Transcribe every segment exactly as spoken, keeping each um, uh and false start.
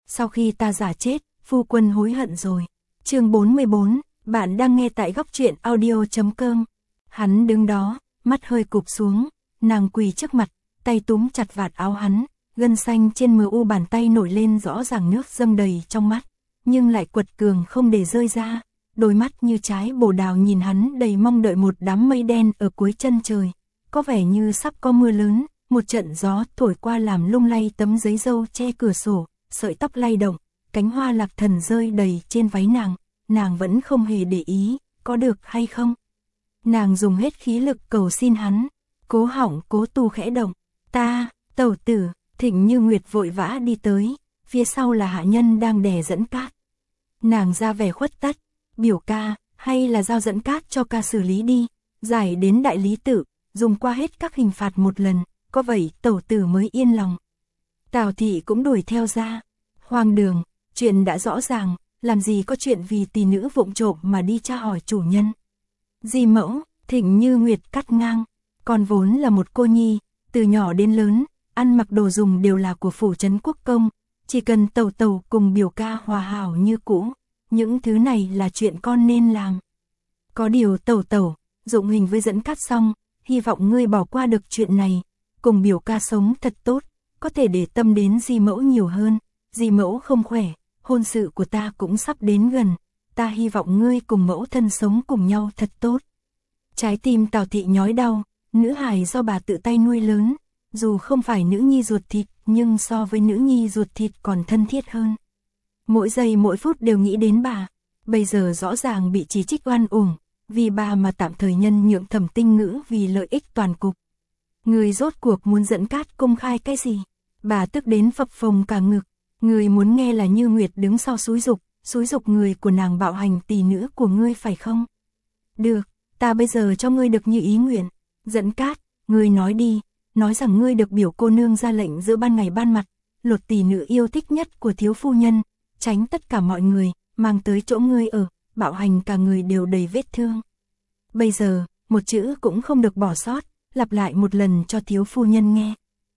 sau khi ta giả chết, phu quân hối hận rồi. Chương bốn mươi bốn, bạn đang nghe tại góc truyện audio chấm com. Hắn đứng đó, mắt hơi cụp xuống, nàng quỳ trước mặt, tay túm chặt vạt áo hắn, gân xanh trên mờ u bàn tay nổi lên rõ ràng, nước dâng đầy trong mắt, nhưng lại quật cường không để rơi ra. Đôi mắt như trái bồ đào nhìn hắn đầy mong đợi. Một đám mây đen ở cuối chân trời, có vẻ như sắp có mưa lớn, một trận gió thổi qua làm lung lay tấm giấy dâu che cửa sổ, sợi tóc lay động, cánh hoa lạc thần rơi đầy trên váy nàng, nàng vẫn không hề để ý, có được hay không? Nàng dùng hết khí lực cầu xin hắn, cố họng Cố Tu khẽ động, ta, tẩu tử. Thịnh Như Nguyệt vội vã đi tới, phía sau là hạ nhân đang đè dẫn cát. Nàng ra vẻ khuất tất, biểu ca, hay là giao dẫn cát cho ca xử lý đi, giải đến đại lý tự, dùng qua hết các hình phạt một lần, có vậy tẩu tử mới yên lòng. Tào thị cũng đuổi theo ra, hoang đường, chuyện đã rõ ràng, làm gì có chuyện vì tỷ nữ vụng trộm mà đi tra hỏi chủ nhân. Di mẫu, Thịnh Như Nguyệt cắt ngang, con vốn là một cô nhi, từ nhỏ đến lớn, ăn mặc đồ dùng đều là của phủ trấn quốc công, chỉ cần tẩu tẩu cùng biểu ca hòa hảo như cũ, những thứ này là chuyện con nên làm. Có điều tẩu tẩu, dụng hình với dẫn cát xong, hy vọng ngươi bỏ qua được chuyện này, cùng biểu ca sống thật tốt, có thể để tâm đến Di mẫu nhiều hơn. Di mẫu không khỏe, hôn sự của ta cũng sắp đến gần, ta hy vọng ngươi cùng mẫu thân sống cùng nhau thật tốt. Trái tim Tào thị nhói đau, nữ hài do bà tự tay nuôi lớn, dù không phải nữ nhi ruột thịt, nhưng so với nữ nhi ruột thịt còn thân thiết hơn. Mỗi giây mỗi phút đều nghĩ đến bà, bây giờ rõ ràng bị chỉ trích oan uổng, vì bà mà tạm thời nhân nhượng Thẩm Tinh Ngữ vì lợi ích toàn cục. Người rốt cuộc muốn dẫn cát công khai cái gì? Bà tức đến phập phồng cả ngực, người muốn nghe là Như Nguyệt đứng sau xúi dục, xúi dục người của nàng bạo hành tỷ nữ của ngươi phải không? Được, ta bây giờ cho ngươi được như ý nguyện. Dẫn cát, ngươi nói đi, nói rằng ngươi được biểu cô nương ra lệnh giữa ban ngày ban mặt, lột tỷ nữ yêu thích nhất của thiếu phu nhân, tránh tất cả mọi người, mang tới chỗ ngươi ở, bạo hành cả người đều đầy vết thương. Bây giờ, một chữ cũng không được bỏ sót, lặp lại một lần cho thiếu phu nhân nghe.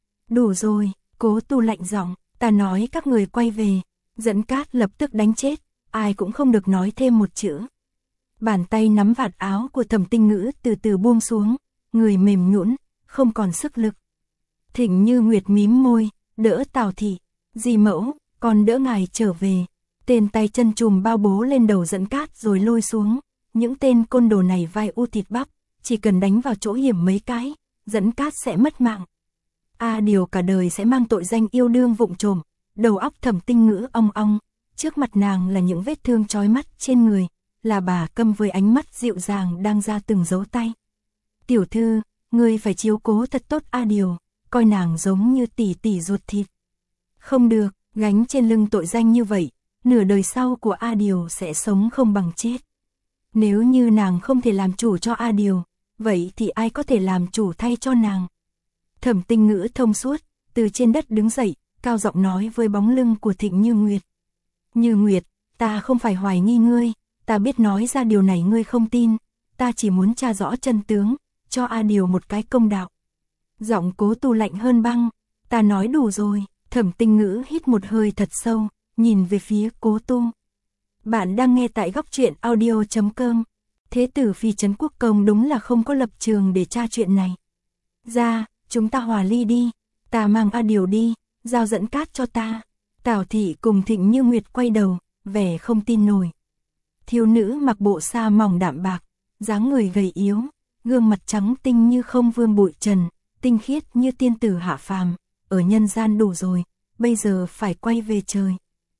Đủ rồi, Cố Tu lạnh giọng, ta nói các người quay về. Dẫn cát lập tức đánh chết, ai cũng không được nói thêm một chữ. Bàn tay nắm vạt áo của Thẩm Tinh Ngữ từ từ buông xuống, người mềm nhũn, không còn sức lực. Thịnh Như Nguyệt mím môi, đỡ Tào thị, Di mẫu, còn đỡ ngài trở về. Tên tay chân trùm bao bố lên đầu dẫn cát rồi lôi xuống, những tên côn đồ này vai u thịt bắp, chỉ cần đánh vào chỗ hiểm mấy cái, dẫn cát sẽ mất mạng. A Điều cả đời sẽ mang tội danh yêu đương vụng trộm. Đầu óc Thẩm Tinh Ngữ ong ong, trước mặt nàng là những vết thương chói mắt trên người, là bà Câm với ánh mắt dịu dàng đang ra từng dấu tay. Tiểu thư, ngươi phải chiếu cố thật tốt A Điều, coi nàng giống như tỷ tỷ ruột thịt. Không được, gánh trên lưng tội danh như vậy, nửa đời sau của A Điều sẽ sống không bằng chết. Nếu như nàng không thể làm chủ cho A Điều, vậy thì ai có thể làm chủ thay cho nàng? Thẩm Tinh Ngữ thông suốt, từ trên đất đứng dậy, cao giọng nói với bóng lưng của Thịnh Như Nguyệt. Như Nguyệt, ta không phải hoài nghi ngươi, ta biết nói ra điều này ngươi không tin, ta chỉ muốn tra rõ chân tướng, cho A Điều một cái công đạo. Giọng Cố Tu lạnh hơn băng, ta nói đủ rồi. Thẩm Tinh Ngữ hít một hơi thật sâu, nhìn về phía Cố Tu. Bạn đang nghe tại góc truyện audio chấm com. Thế tử phi trấn quốc công đúng là không có lập trường để tra chuyện này. Ra, chúng ta hòa ly đi, ta mang A Điều đi, giao dẫn cát cho ta. Tào thị cùng Thịnh Như Nguyệt quay đầu, vẻ không tin nổi. Thiếu nữ mặc bộ sa mỏng đạm bạc, dáng người gầy yếu, gương mặt trắng tinh như không vương bụi trần, tinh khiết như tiên tử hạ phàm, ở nhân gian đủ rồi, bây giờ phải quay về trời.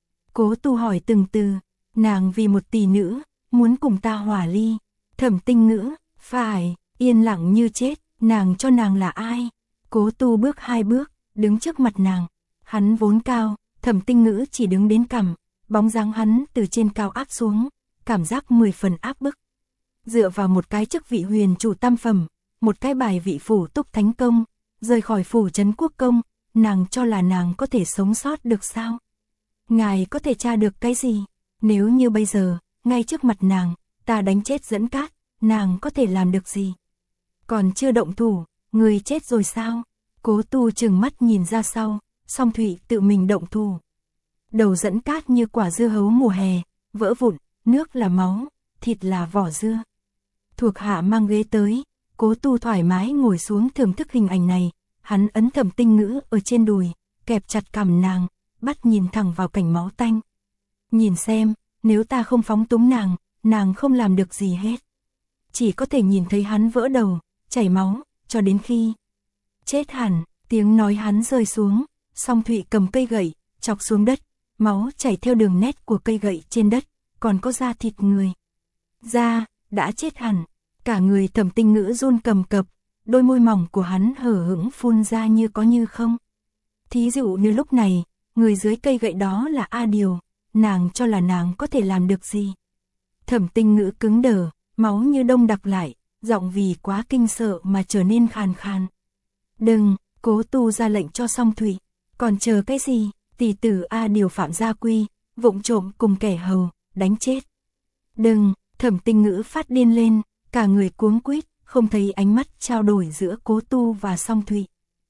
Cố Tu hỏi từng từ, nàng vì một tỷ nữ, muốn cùng ta hòa ly. Thẩm Tinh Ngữ, phải, yên lặng như chết, nàng cho nàng là ai? Cố Tu bước hai bước, đứng trước mặt nàng, hắn vốn cao, Thẩm Tinh Ngữ chỉ đứng đến cằm, bóng dáng hắn từ trên cao áp xuống, cảm giác mười phần áp bức. Dựa vào một cái chức vị huyền chủ tam phẩm, một cái bài vị phủ túc thánh công, rời khỏi phủ trấn quốc công, nàng cho là nàng có thể sống sót được sao? Ngài có thể tra được cái gì? Nếu như bây giờ, ngay trước mặt nàng, ta đánh chết dẫn cát, nàng có thể làm được gì? Còn chưa động thủ, người chết rồi sao? Cố Tu trừng mắt nhìn ra sau, song Thụy tự mình động thủ. đầu dẫn cát như quả dưa hấu mùa hè, vỡ vụn, nước là máu, thịt là vỏ dưa. Thuộc hạ mang ghế tới, Cố Tu thoải mái ngồi xuống thưởng thức hình ảnh này, hắn ấn Thẩm Tinh Ngữ ở trên đùi, kẹp chặt cằm nàng, bắt nhìn thẳng vào cảnh máu tanh. Nhìn xem, nếu ta không phóng túng nàng, nàng không làm được gì hết. Chỉ có thể nhìn thấy hắn vỡ đầu, chảy máu, cho đến khi chết hẳn. Tiếng nói hắn rơi xuống, Song Thụy cầm cây gậy, chọc xuống đất, máu chảy theo đường nét của cây gậy trên đất, còn có da thịt người. Da, đã chết hẳn, cả người Thẩm Tinh Ngữ run cầm cập, đôi môi mỏng của hắn hở hững phun ra như có như không. Thí dụ như lúc này, người dưới cây gậy đó là A Điều, nàng cho là nàng có thể làm được gì? Thẩm Tinh Ngữ cứng đờ, máu như đông đặc lại, giọng vì quá kinh sợ mà trở nên khàn khàn. Đừng, Cố Tu ra lệnh cho Song Thụy, còn chờ cái gì? Tỷ tử A Điều phạm gia quy, vụng trộm cùng kẻ hầu, đánh chết. Đừng, Thẩm Tinh Ngữ phát điên lên, cả người cuống quýt, không thấy ánh mắt trao đổi giữa Cố Tu và Song Thụy.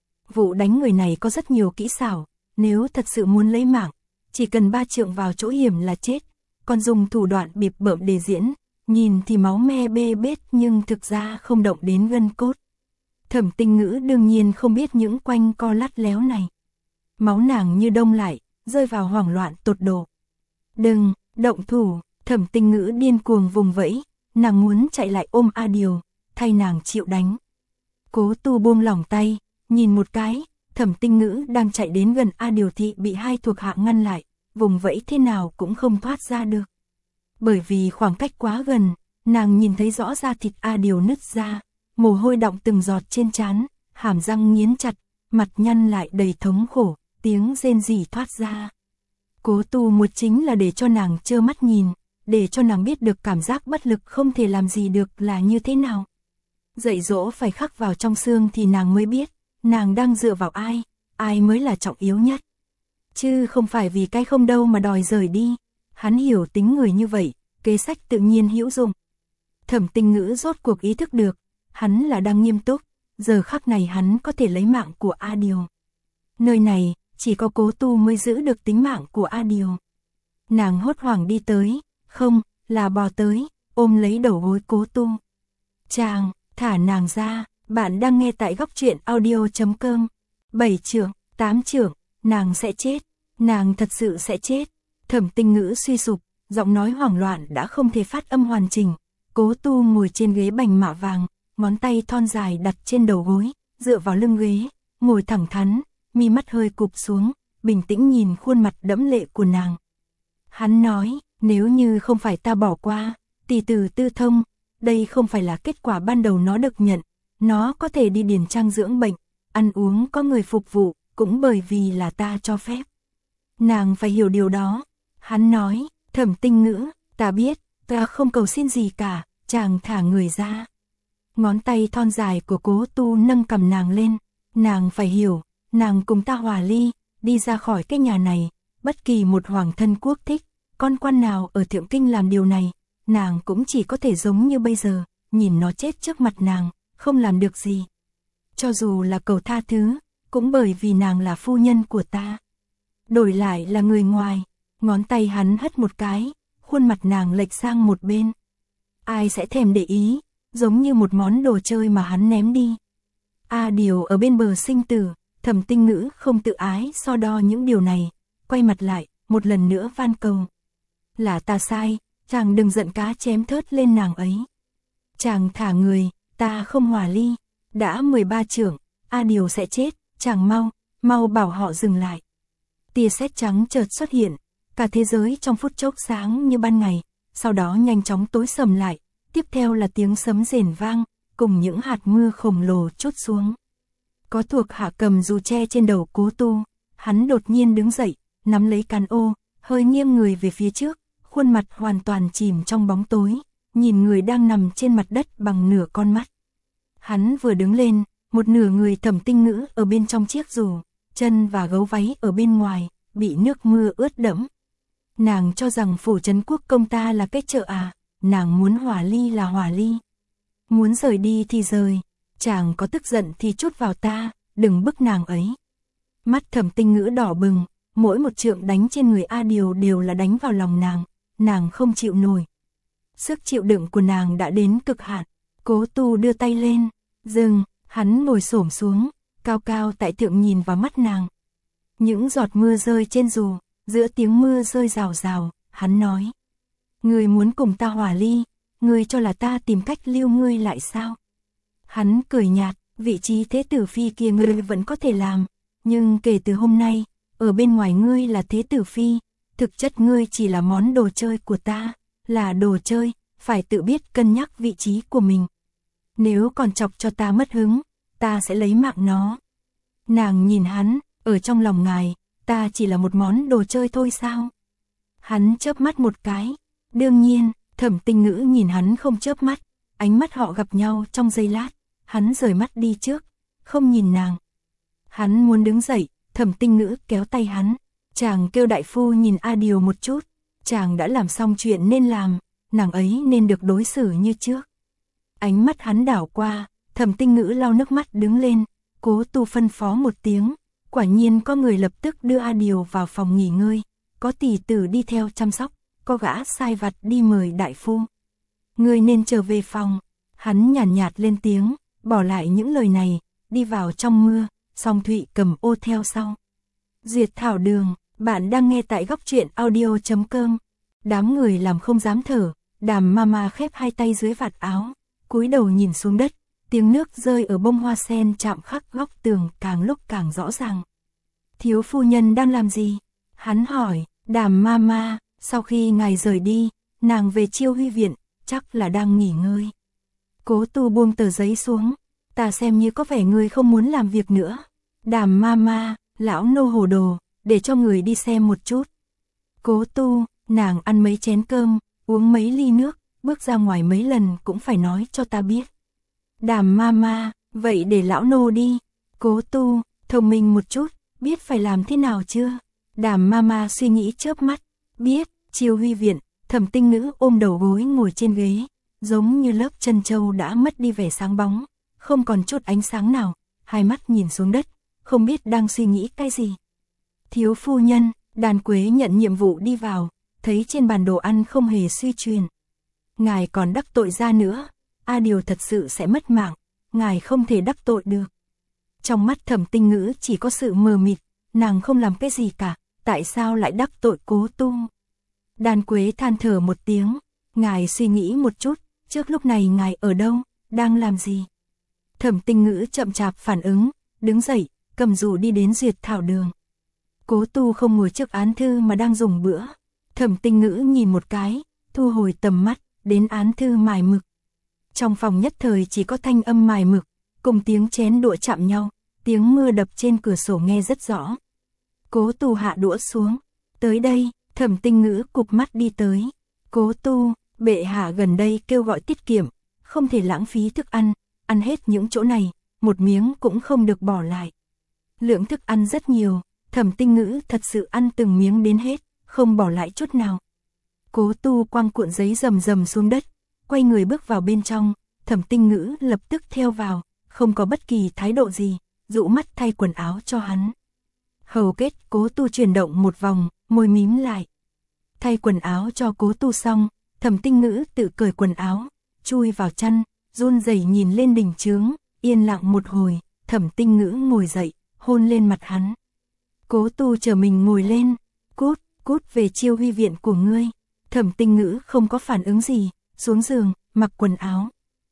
Vụ đánh người này có rất nhiều kỹ xảo, nếu thật sự muốn lấy mạng, chỉ cần ba trượng vào chỗ hiểm là chết, còn dùng thủ đoạn bịp bợm để diễn, nhìn thì máu me bê bết nhưng thực ra không động đến gân cốt. Thẩm Tinh Ngữ đương nhiên không biết những quanh co lắt léo này. Máu nàng như đông lại, rơi vào hoảng loạn tột độ. Đừng, động thủ, Thẩm Tinh Ngữ điên cuồng vùng vẫy, nàng muốn chạy lại ôm A Điều, thay nàng chịu đánh. Cố Tu buông lỏng tay, nhìn một cái, Thẩm Tinh Ngữ đang chạy đến gần A Điều thì bị hai thuộc hạ ngăn lại, vùng vẫy thế nào cũng không thoát ra được. Bởi vì khoảng cách quá gần, nàng nhìn thấy rõ da thịt A Điều nứt ra, mồ hôi đọng từng giọt trên trán, hàm răng nghiến chặt, mặt nhăn lại đầy thống khổ, tiếng rên rỉ thoát ra. Cố Tu một chính là để cho nàng trơ mắt nhìn, để cho nàng biết được cảm giác bất lực không thể làm gì được là như thế nào. Dạy dỗ phải khắc vào trong xương thì nàng mới biết, nàng đang dựa vào ai, ai mới là trọng yếu nhất. Chứ không phải vì cái không đâu mà đòi rời đi. Hắn hiểu tính người như vậy, kế sách tự nhiên hữu dụng. Thẩm Tinh Ngữ rốt cuộc ý thức được, hắn là đang nghiêm túc, giờ khắc này hắn có thể lấy mạng của A Điều. Nơi này, chỉ có Cố Tu mới giữ được tính mạng của A Điều. Nàng hốt hoảng đi tới, không, là bò tới, ôm lấy đầu gối Cố Tu. Chàng, thả nàng ra, bạn đang nghe tại góc truyện audio chấm com. Bảy trưởng, tám trưởng, nàng sẽ chết, nàng thật sự sẽ chết. Thẩm Tinh Ngữ suy sụp, giọng nói hoảng loạn đã không thể phát âm hoàn chỉnh. Cố Tu ngồi trên ghế bành mạ vàng, ngón tay thon dài đặt trên đầu gối, dựa vào lưng ghế, ngồi thẳng thắn, mi mắt hơi cụp xuống, bình tĩnh nhìn khuôn mặt đẫm lệ của nàng. Hắn nói, nếu như không phải ta bỏ qua, tỷ tử Tư Thông, đây không phải là kết quả ban đầu nó được nhận, nó có thể đi điền trang dưỡng bệnh, ăn uống có người phục vụ, cũng bởi vì là ta cho phép. Nàng phải hiểu điều đó. Hắn nói, Thẩm Tinh Ngữ, ta biết, ta không cầu xin gì cả, chàng thả người ra. Ngón tay thon dài của Cố Tu nâng cầm nàng lên, nàng phải hiểu, nàng cùng ta hòa ly, đi ra khỏi cái nhà này, bất kỳ một hoàng thân quốc thích, con quan nào ở Thượng Kinh làm điều này, nàng cũng chỉ có thể giống như bây giờ, nhìn nó chết trước mặt nàng, không làm được gì. Cho dù là cầu tha thứ, cũng bởi vì nàng là phu nhân của ta. Đổi lại là người ngoài. Ngón tay hắn hất một cái, khuôn mặt nàng lệch sang một bên. Ai sẽ thèm để ý, giống như một món đồ chơi mà hắn ném đi. A Điều ở bên bờ sinh tử, Thẩm Tinh Ngữ không tự ái so đo những điều này, quay mặt lại, một lần nữa van cầu. Là ta sai, chàng đừng giận cá chém thớt lên nàng ấy. Chàng thả người, ta không hòa ly, đã mười ba trưởng, A Điều sẽ chết, chàng mau, mau bảo họ dừng lại. Tia sét trắng chợt xuất hiện. Cả thế giới trong phút chốc sáng như ban ngày, sau đó nhanh chóng tối sầm lại, tiếp theo là tiếng sấm rền vang, cùng những hạt mưa khổng lồ trút xuống. Có thuộc hạ cầm dù che trên đầu Cố Tu, hắn đột nhiên đứng dậy, nắm lấy can ô, hơi nghiêng người về phía trước, khuôn mặt hoàn toàn chìm trong bóng tối, nhìn người đang nằm trên mặt đất bằng nửa con mắt. Hắn vừa đứng lên, một nửa người Thẩm Tinh Ngữ ở bên trong chiếc dù, chân và gấu váy ở bên ngoài, bị nước mưa ướt đẫm. Nàng cho rằng phủ trấn quốc công ta là cái chợ à, nàng muốn hòa ly là hòa ly. Muốn rời đi thì rời, chàng có tức giận thì trút vào ta, đừng bức nàng ấy. Mắt Thẩm Tinh Ngữ đỏ bừng, mỗi một trượng đánh trên người A Điều đều là đánh vào lòng nàng, nàng không chịu nổi. Sức chịu đựng của nàng đã đến cực hạn. Cố Tu đưa tay lên, dừng, hắn ngồi xổm xuống, cao cao tại thượng nhìn vào mắt nàng. Những giọt mưa rơi trên dù, giữa tiếng mưa rơi rào rào, hắn nói: "Ngươi muốn cùng ta hòa ly, ngươi cho là ta tìm cách lưu ngươi lại sao?" Hắn cười nhạt: "Vị trí thế tử phi kia ngươi vẫn có thể làm, nhưng kể từ hôm nay, ở bên ngoài ngươi là thế tử phi, thực chất ngươi chỉ là món đồ chơi của ta, là đồ chơi, phải tự biết cân nhắc vị trí của mình. Nếu còn chọc cho ta mất hứng, ta sẽ lấy mạng nó." Nàng nhìn hắn, ở trong lòng ngài, ta chỉ là một món đồ chơi thôi sao? Hắn chớp mắt một cái. Đương nhiên, Thẩm Tinh Ngữ nhìn hắn không chớp mắt, ánh mắt họ gặp nhau trong giây lát, hắn rời mắt đi trước, không nhìn nàng. Hắn muốn đứng dậy, Thẩm Tinh Ngữ kéo tay hắn, chàng kêu đại phu nhìn A Điều một chút, chàng đã làm xong chuyện nên làm, nàng ấy nên được đối xử như trước. Ánh mắt hắn đảo qua, Thẩm Tinh Ngữ lau nước mắt đứng lên, Cố Tu phân phó một tiếng, quả nhiên có người lập tức đưa A Điều vào phòng nghỉ ngơi, có tỷ tử đi theo chăm sóc, có gã sai vặt đi mời đại phu. Ngươi nên trở về phòng. Hắn nhàn nhạt, nhạt lên tiếng, bỏ lại những lời này, đi vào trong mưa, Song Thụy cầm ô theo sau. Duyệt Thảo Đường, bạn đang nghe tại góc truyện audio chấm com. Đám người làm không dám thở, Đàm Mama khép hai tay dưới vạt áo, cúi đầu nhìn xuống đất, tiếng nước rơi ở bông hoa sen chạm khắc góc tường càng lúc càng rõ ràng. Thiếu phu nhân đang làm gì? Hắn hỏi. Đàm Mama, sau khi ngài rời đi, nàng về Chiêu Huy viện, chắc là đang nghỉ ngơi. Cố Tu buông tờ giấy xuống, ta xem như có vẻ người không muốn làm việc nữa. Đàm Mama, lão nô hồ đồ, để cho người đi xem một chút. Cố Tu, nàng ăn mấy chén cơm, uống mấy ly nước, bước ra ngoài mấy lần cũng phải nói cho ta biết. Đàm Mama, vậy để lão nô đi. Cố Tu, thông minh một chút, biết phải làm thế nào chưa? Đàm Mama suy nghĩ chớp mắt, biết. Chiêu Huy viện, Thẩm Tinh Ngữ ôm đầu gối ngồi trên ghế, giống như lớp chân châu đã mất đi vẻ sáng bóng, không còn chút ánh sáng nào, hai mắt nhìn xuống đất, không biết đang suy nghĩ cái gì. Thiếu phu nhân, Đàn Quế nhận nhiệm vụ đi vào, thấy trên bàn đồ ăn không hề suy truyền. Ngài còn đắc tội ra nữa, A Điều thật sự sẽ mất mạng, ngài không thể đắc tội được. Trong mắt Thẩm Tinh Ngữ chỉ có sự mờ mịt, nàng không làm cái gì cả, tại sao lại đắc tội Cố Tu? Đàn Quế than thở một tiếng, ngài suy nghĩ một chút, trước lúc này ngài ở đâu, đang làm gì? Thẩm Tinh Ngữ chậm chạp phản ứng, đứng dậy, cầm dù đi đến Duyệt Thảo Đường. Cố Tu không ngồi trước án thư mà đang dùng bữa. Thẩm Tinh Ngữ nhìn một cái, thu hồi tầm mắt, đến án thư mài mực. Trong phòng nhất thời chỉ có thanh âm mài mực, cùng tiếng chén đũa chạm nhau, tiếng mưa đập trên cửa sổ nghe rất rõ. Cố Tu hạ đũa xuống, tới đây. Thẩm Tinh Ngữ cụp mắt đi tới. Cố Tu, bệ hạ gần đây kêu gọi tiết kiệm, không thể lãng phí thức ăn, ăn hết những chỗ này, một miếng cũng không được bỏ lại. Lượng thức ăn rất nhiều, Thẩm Tinh Ngữ thật sự ăn từng miếng đến hết, không bỏ lại chút nào. Cố Tu quăng cuộn giấy rầm rầm xuống đất, quay người bước vào bên trong, Thẩm Tinh Ngữ lập tức theo vào, không có bất kỳ thái độ gì, dụ mắt thay quần áo cho hắn. Hầu kết Cố Tu chuyển động một vòng, môi mím lại. Thay quần áo cho Cố Tu xong, Thẩm Tinh Ngữ tự cởi quần áo, chui vào chăn, run rẩy nhìn lên đỉnh chướng, yên lặng một hồi, Thẩm Tinh Ngữ ngồi dậy, hôn lên mặt hắn. Cố Tu chờ mình ngồi lên, cút, cút về Chiêu Huy viện của ngươi. Thẩm Tinh Ngữ không có phản ứng gì, xuống giường, mặc quần áo.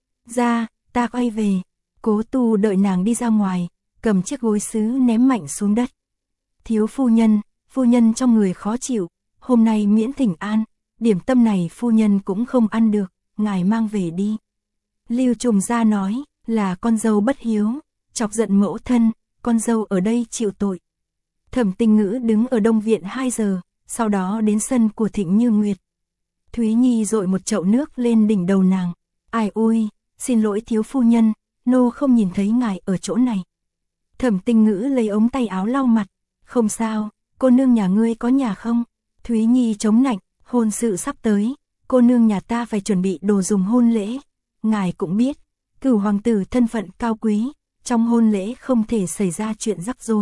Ra, ta quay về. Cố Tu đợi nàng đi ra ngoài, cầm chiếc gối sứ ném mạnh xuống đất. Thiếu phu nhân, phu nhân trong người khó chịu, hôm nay miễn thỉnh an, điểm tâm này phu nhân cũng không ăn được, ngài mang về đi. Lưu Trùng Gia nói, là con dâu bất hiếu, chọc giận mẫu thân, con dâu ở đây chịu tội. Thẩm Tinh Ngữ đứng ở Đông viện hai giờ, sau đó đến sân của Thịnh Như Nguyệt. Thúy Nhi dội một chậu nước lên đỉnh đầu nàng. Ai ôi, xin lỗi thiếu phu nhân, nô không nhìn thấy ngài ở chỗ này. Thẩm Tinh Ngữ lấy ống tay áo lau mặt. Không sao, cô nương nhà ngươi có nhà không? Thúy Nhi chống nạnh, hôn sự sắp tới, cô nương nhà ta phải chuẩn bị đồ dùng hôn lễ. Ngài cũng biết, Cửu hoàng tử thân phận cao quý, trong hôn lễ không thể xảy ra chuyện rắc rối,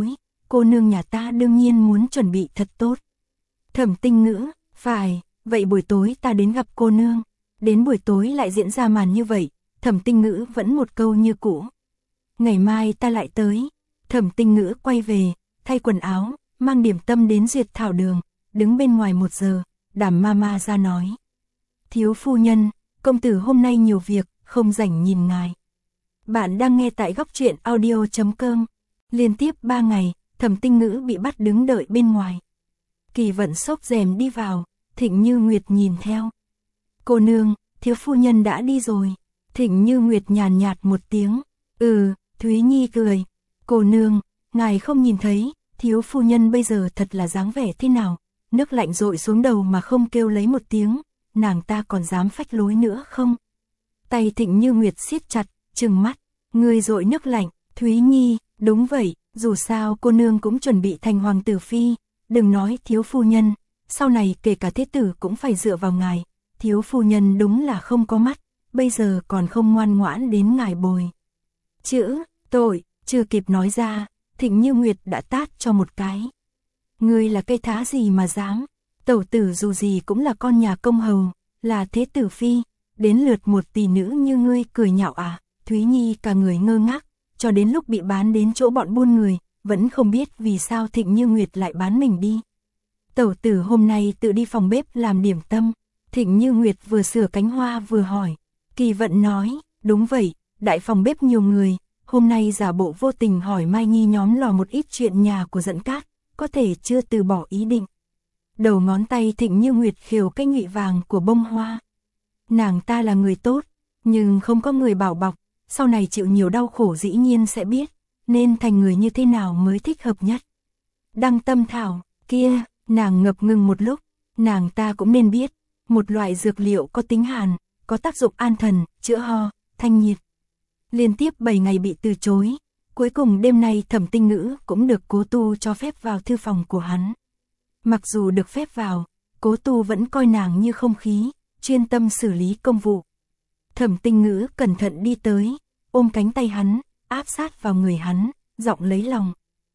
cô nương nhà ta đương nhiên muốn chuẩn bị thật tốt. Thẩm Tinh Ngữ, phải, vậy buổi tối ta đến gặp cô nương. Đến buổi tối lại diễn ra màn như vậy, Thẩm Tinh Ngữ vẫn một câu như cũ. Ngày mai ta lại tới. Thẩm Tinh Ngữ quay về, thay quần áo, mang điểm tâm đến Duyệt Thảo Đường, đứng bên ngoài một giờ, Đàm Mama ra nói. Thiếu phu nhân, công tử hôm nay nhiều việc, không rảnh nhìn ngài. Bạn đang nghe tại góc truyện audio chấm com. Liên tiếp ba ngày, Thẩm Tinh Ngữ bị bắt đứng đợi bên ngoài. Kỳ Vận xốc rèm đi vào, Thịnh Như Nguyệt nhìn theo. Cô nương, thiếu phu nhân đã đi rồi. Thịnh Như Nguyệt nhàn nhạt một tiếng. Ừ, Thúy Nhi cười. Cô nương, ngài không nhìn thấy, thiếu phu nhân bây giờ thật là dáng vẻ thế nào. Nước lạnh rội xuống đầu mà không kêu lấy một tiếng, nàng ta còn dám phách lối nữa không? Tay Thịnh Như Nguyệt siết chặt, trừng mắt. Người rội nước lạnh, Thúy Nhi, đúng vậy, dù sao cô nương cũng chuẩn bị thành hoàng tử phi. Đừng nói thiếu phu nhân, sau này kể cả thế tử cũng phải dựa vào ngài. Thiếu phu nhân đúng là không có mắt, bây giờ còn không ngoan ngoãn đến ngài bồi. Chữ, tội, chưa kịp nói ra, Thịnh Như Nguyệt đã tát cho một cái. Ngươi là cây thá gì mà dám, tẩu tử dù gì cũng là con nhà công hầu, là thế tử phi, đến lượt một tỷ nữ như ngươi cười nhạo à. Thúy Nhi cả người ngơ ngác, cho đến lúc bị bán đến chỗ bọn buôn người, vẫn không biết vì sao Thịnh Như Nguyệt lại bán mình đi. Tẩu tử hôm nay tự đi phòng bếp làm điểm tâm. Thịnh Như Nguyệt vừa sửa cánh hoa vừa hỏi. Kỳ Vận nói, đúng vậy, đại phòng bếp nhiều người, hôm nay giả bộ vô tình hỏi Mai Nhi nhóm lò một ít chuyện nhà của Dẫn Cát, có thể chưa từ bỏ ý định. Đầu ngón tay Thịnh Như Nguyệt khều cái nhụy vàng của bông hoa. Nàng ta là người tốt, nhưng không có người bảo bọc, sau này chịu nhiều đau khổ dĩ nhiên sẽ biết, nên thành người như thế nào mới thích hợp nhất. Đăng Tâm Thảo, kia, nàng ngập ngừng một lúc, nàng ta cũng nên biết, một loại dược liệu có tính hàn, có tác dụng an thần, chữa ho, thanh nhiệt. Liên tiếp bảy ngày bị từ chối, cuối cùng đêm nay Thẩm Tinh Ngữ cũng được Cố Tu cho phép vào thư phòng của hắn. Mặc dù được phép vào, Cố Tu vẫn coi nàng như không khí, chuyên tâm xử lý công vụ. Thẩm Tinh Ngữ cẩn thận đi tới, ôm cánh tay hắn, áp sát vào người hắn, giọng lấy lòng.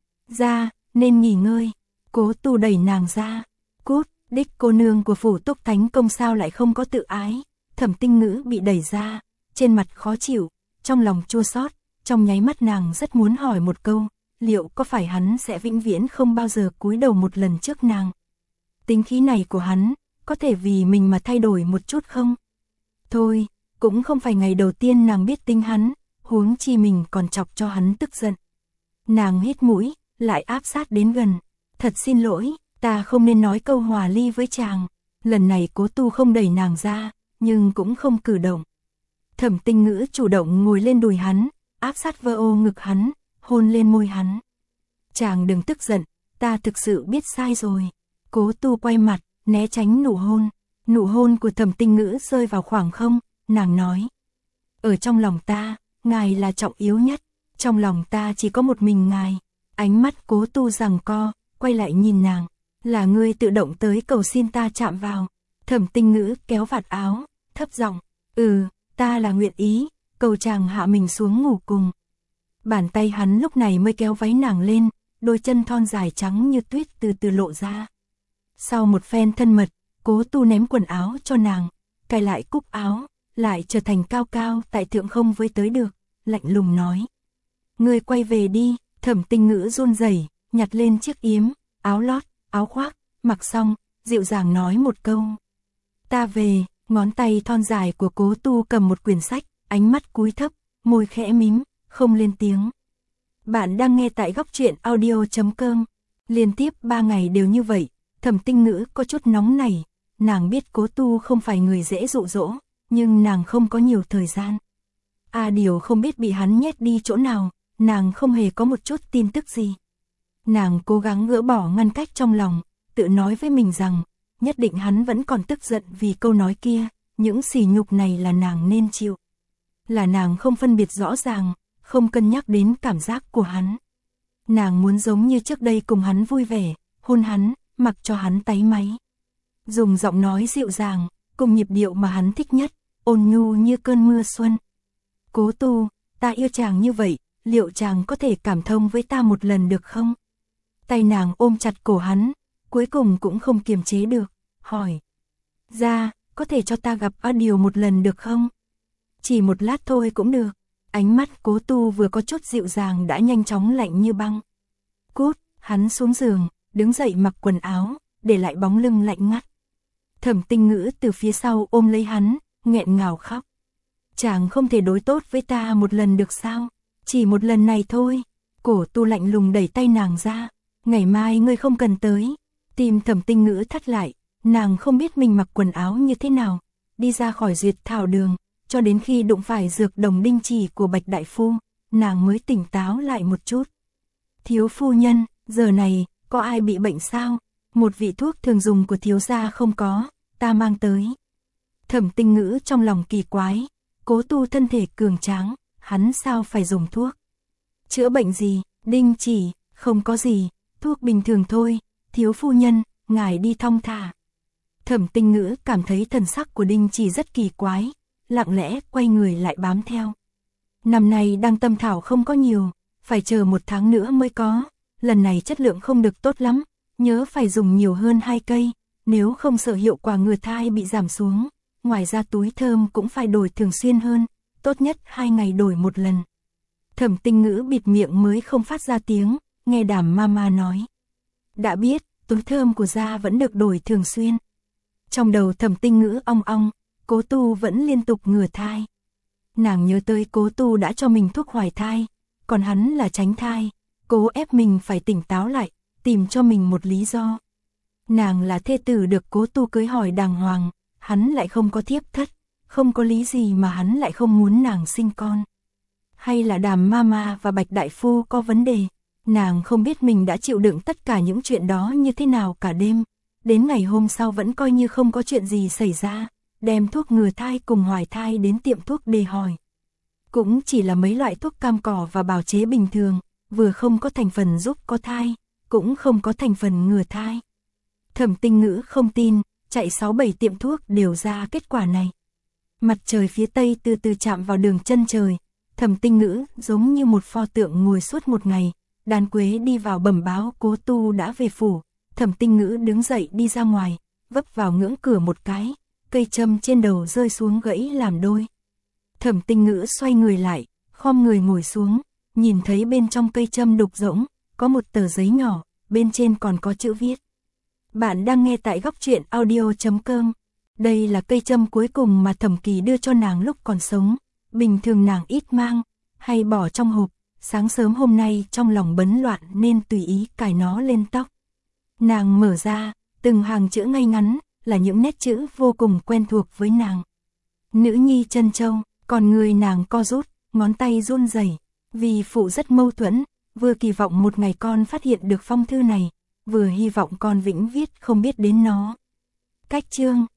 Ra, nên nghỉ ngơi. Cố Tu đẩy nàng ra. Cút, đích cô nương của phủ Túc Thánh Công sao lại không có tự ái. Thẩm Tinh Ngữ bị đẩy ra, trên mặt khó chịu, trong lòng chua xót, trong nháy mắt nàng rất muốn hỏi một câu, liệu có phải hắn sẽ vĩnh viễn không bao giờ cúi đầu một lần trước nàng. Tính khí này của hắn, có thể vì mình mà thay đổi một chút không? Thôi, cũng không phải ngày đầu tiên nàng biết tính hắn, huống chi mình còn chọc cho hắn tức giận. Nàng hít mũi, lại áp sát đến gần. Thật xin lỗi, ta không nên nói câu hòa ly với chàng. Lần này Cố Tu không đẩy nàng ra, nhưng cũng không cử động. Thẩm Tinh Ngữ chủ động ngồi lên đùi hắn, áp sát vơ ô ngực hắn, hôn lên môi hắn. Chàng đừng tức giận, ta thực sự biết sai rồi. Cố Tu quay mặt, né tránh nụ hôn. Nụ hôn của Thẩm Tinh Ngữ rơi vào khoảng không, nàng nói. Ở trong lòng ta, ngài là trọng yếu nhất, trong lòng ta chỉ có một mình ngài. Ánh mắt Cố Tu giằng co, quay lại nhìn nàng. Là ngươi tự động tới cầu xin ta chạm vào. Thẩm Tinh Ngữ kéo vạt áo, thấp giọng. Ừ, ta là nguyện ý, cầu chàng hạ mình xuống ngủ cùng. Bàn tay hắn lúc này mới kéo váy nàng lên, đôi chân thon dài trắng như tuyết từ từ lộ ra. Sau một phen thân mật, Cố Tu ném quần áo cho nàng, cài lại cúc áo, lại trở thành cao cao tại thượng không với tới được, lạnh lùng nói. Ngươi quay về đi. Thẩm Tinh Ngữ run rẩy, nhặt lên chiếc yếm, áo lót, áo khoác, mặc xong, dịu dàng nói một câu. Ta về. Ngón tay thon dài của Cố Tu cầm một quyển sách, ánh mắt cúi thấp, môi khẽ mím, không lên tiếng. Bạn đang nghe tại góc truyện audio chấm com. Liên tiếp ba ngày đều như vậy, Thẩm Tinh Ngữ có chút nóng nảy. Nàng biết Cố Tu không phải người dễ dụ dỗ, nhưng nàng không có nhiều thời gian. A Điều không biết bị hắn nhét đi chỗ nào, nàng không hề có một chút tin tức gì. Nàng cố gắng gỡ bỏ ngăn cách trong lòng, tự nói với mình rằng, nhất định hắn vẫn còn tức giận vì câu nói kia, những sỉ nhục này là nàng nên chịu. Là nàng không phân biệt rõ ràng, không cân nhắc đến cảm giác của hắn. Nàng muốn giống như trước đây cùng hắn vui vẻ, hôn hắn, mặc cho hắn táy máy. Dùng giọng nói dịu dàng, cùng nhịp điệu mà hắn thích nhất, ôn nhu như cơn mưa xuân. Cố Tu, ta yêu chàng như vậy, liệu chàng có thể cảm thông với ta một lần được không? tay nàng ôm chặt cổ hắn, cuối cùng cũng không kiềm chế được, hỏi. Ra, có thể cho ta gặp A Điều một lần được không? Chỉ một lát thôi cũng được. Ánh mắt Cố Tu vừa có chút dịu dàng đã nhanh chóng lạnh như băng. Cút, hắn xuống giường, đứng dậy mặc quần áo, để lại bóng lưng lạnh ngắt. Thẩm Tinh Ngữ từ phía sau ôm lấy hắn, nghẹn ngào khóc. Chàng không thể đối tốt với ta một lần được sao? Chỉ một lần này thôi. Cổ Tu lạnh lùng đẩy tay nàng ra. Ngày mai ngươi không cần tới. Tim Thẩm Tinh Ngữ thắt lại, nàng không biết mình mặc quần áo như thế nào, đi ra khỏi Duyệt Thảo Đường, cho đến khi đụng phải dược đồng đinh chỉ của Bạch Đại Phu, nàng mới tỉnh táo lại một chút. Thiếu phu nhân, giờ này, có ai bị bệnh sao? Một vị thuốc thường dùng của thiếu gia không có, ta mang tới. Thẩm Tinh Ngữ trong lòng kỳ quái, Cố Tu thân thể cường tráng, hắn sao phải dùng thuốc? Chữa bệnh gì? Đinh chỉ, không có gì, thuốc bình thường thôi, thiếu phu nhân, ngài đi thong thả. Thẩm Tinh Ngữ cảm thấy thần sắc của Đinh Chỉ rất kỳ quái, lặng lẽ quay người lại bám theo. Năm nay đăng tâm thảo không có nhiều, phải chờ một tháng nữa mới có, lần này chất lượng không được tốt lắm, nhớ phải dùng nhiều hơn hai cây, nếu không sợ hiệu quả ngừa thai bị giảm xuống. Ngoài ra túi thơm cũng phải đổi thường xuyên hơn, tốt nhất hai ngày đổi một lần. Thẩm Tinh Ngữ bịt miệng mới không phát ra tiếng, nghe Đàm Mama nói. Đã biết, túi thơm của gia vẫn được đổi thường xuyên. Trong đầu Thẩm Tinh Ngữ ong ong, Cố Tu vẫn liên tục ngừa thai. Nàng nhớ tới Cố Tu đã cho mình thuốc hoài thai, còn hắn là tránh thai, cố ép mình phải tỉnh táo lại, tìm cho mình một lý do. Nàng là thê tử được Cố Tu cưới hỏi đàng hoàng, hắn lại không có thiếp thất, không có lý gì mà hắn lại không muốn nàng sinh con. Hay là Đàm Mama và Bạch Đại Phu có vấn đề, nàng không biết mình đã chịu đựng tất cả những chuyện đó như thế nào cả đêm. Đến ngày hôm sau vẫn coi như không có chuyện gì xảy ra, đem thuốc ngừa thai cùng hoài thai đến tiệm thuốc để hỏi. Cũng chỉ là mấy loại thuốc cam cỏ và bào chế bình thường, vừa không có thành phần giúp có thai, cũng không có thành phần ngừa thai. Thẩm Tinh Ngữ không tin, chạy sáu bảy tiệm thuốc đều ra kết quả này. Mặt trời phía tây từ từ chạm vào đường chân trời, Thẩm Tinh Ngữ giống như một pho tượng ngồi suốt một ngày. Đan Quế đi vào bẩm báo Cố Tu đã về phủ. Thẩm Tinh Ngữ đứng dậy đi ra ngoài, vấp vào ngưỡng cửa một cái, cây châm trên đầu rơi xuống gãy làm đôi. Thẩm Tinh Ngữ xoay người lại, khom người ngồi xuống, nhìn thấy bên trong cây châm đục rỗng, có một tờ giấy nhỏ, bên trên còn có chữ viết. Bạn đang nghe tại góc truyện audio chấm com. Đây là cây châm cuối cùng mà Thẩm Kỳ đưa cho nàng lúc còn sống, bình thường nàng ít mang, hay bỏ trong hộp, sáng sớm hôm nay trong lòng bấn loạn nên tùy ý cài nó lên tóc. Nàng mở ra, từng hàng chữ ngay ngắn, là những nét chữ vô cùng quen thuộc với nàng. Nữ nhi Trân Châu, còn người nàng co rút, ngón tay run rẩy, vì phụ rất mâu thuẫn, vừa kỳ vọng một ngày con phát hiện được phong thư này, vừa hy vọng con vĩnh viết không biết đến nó. Cách chương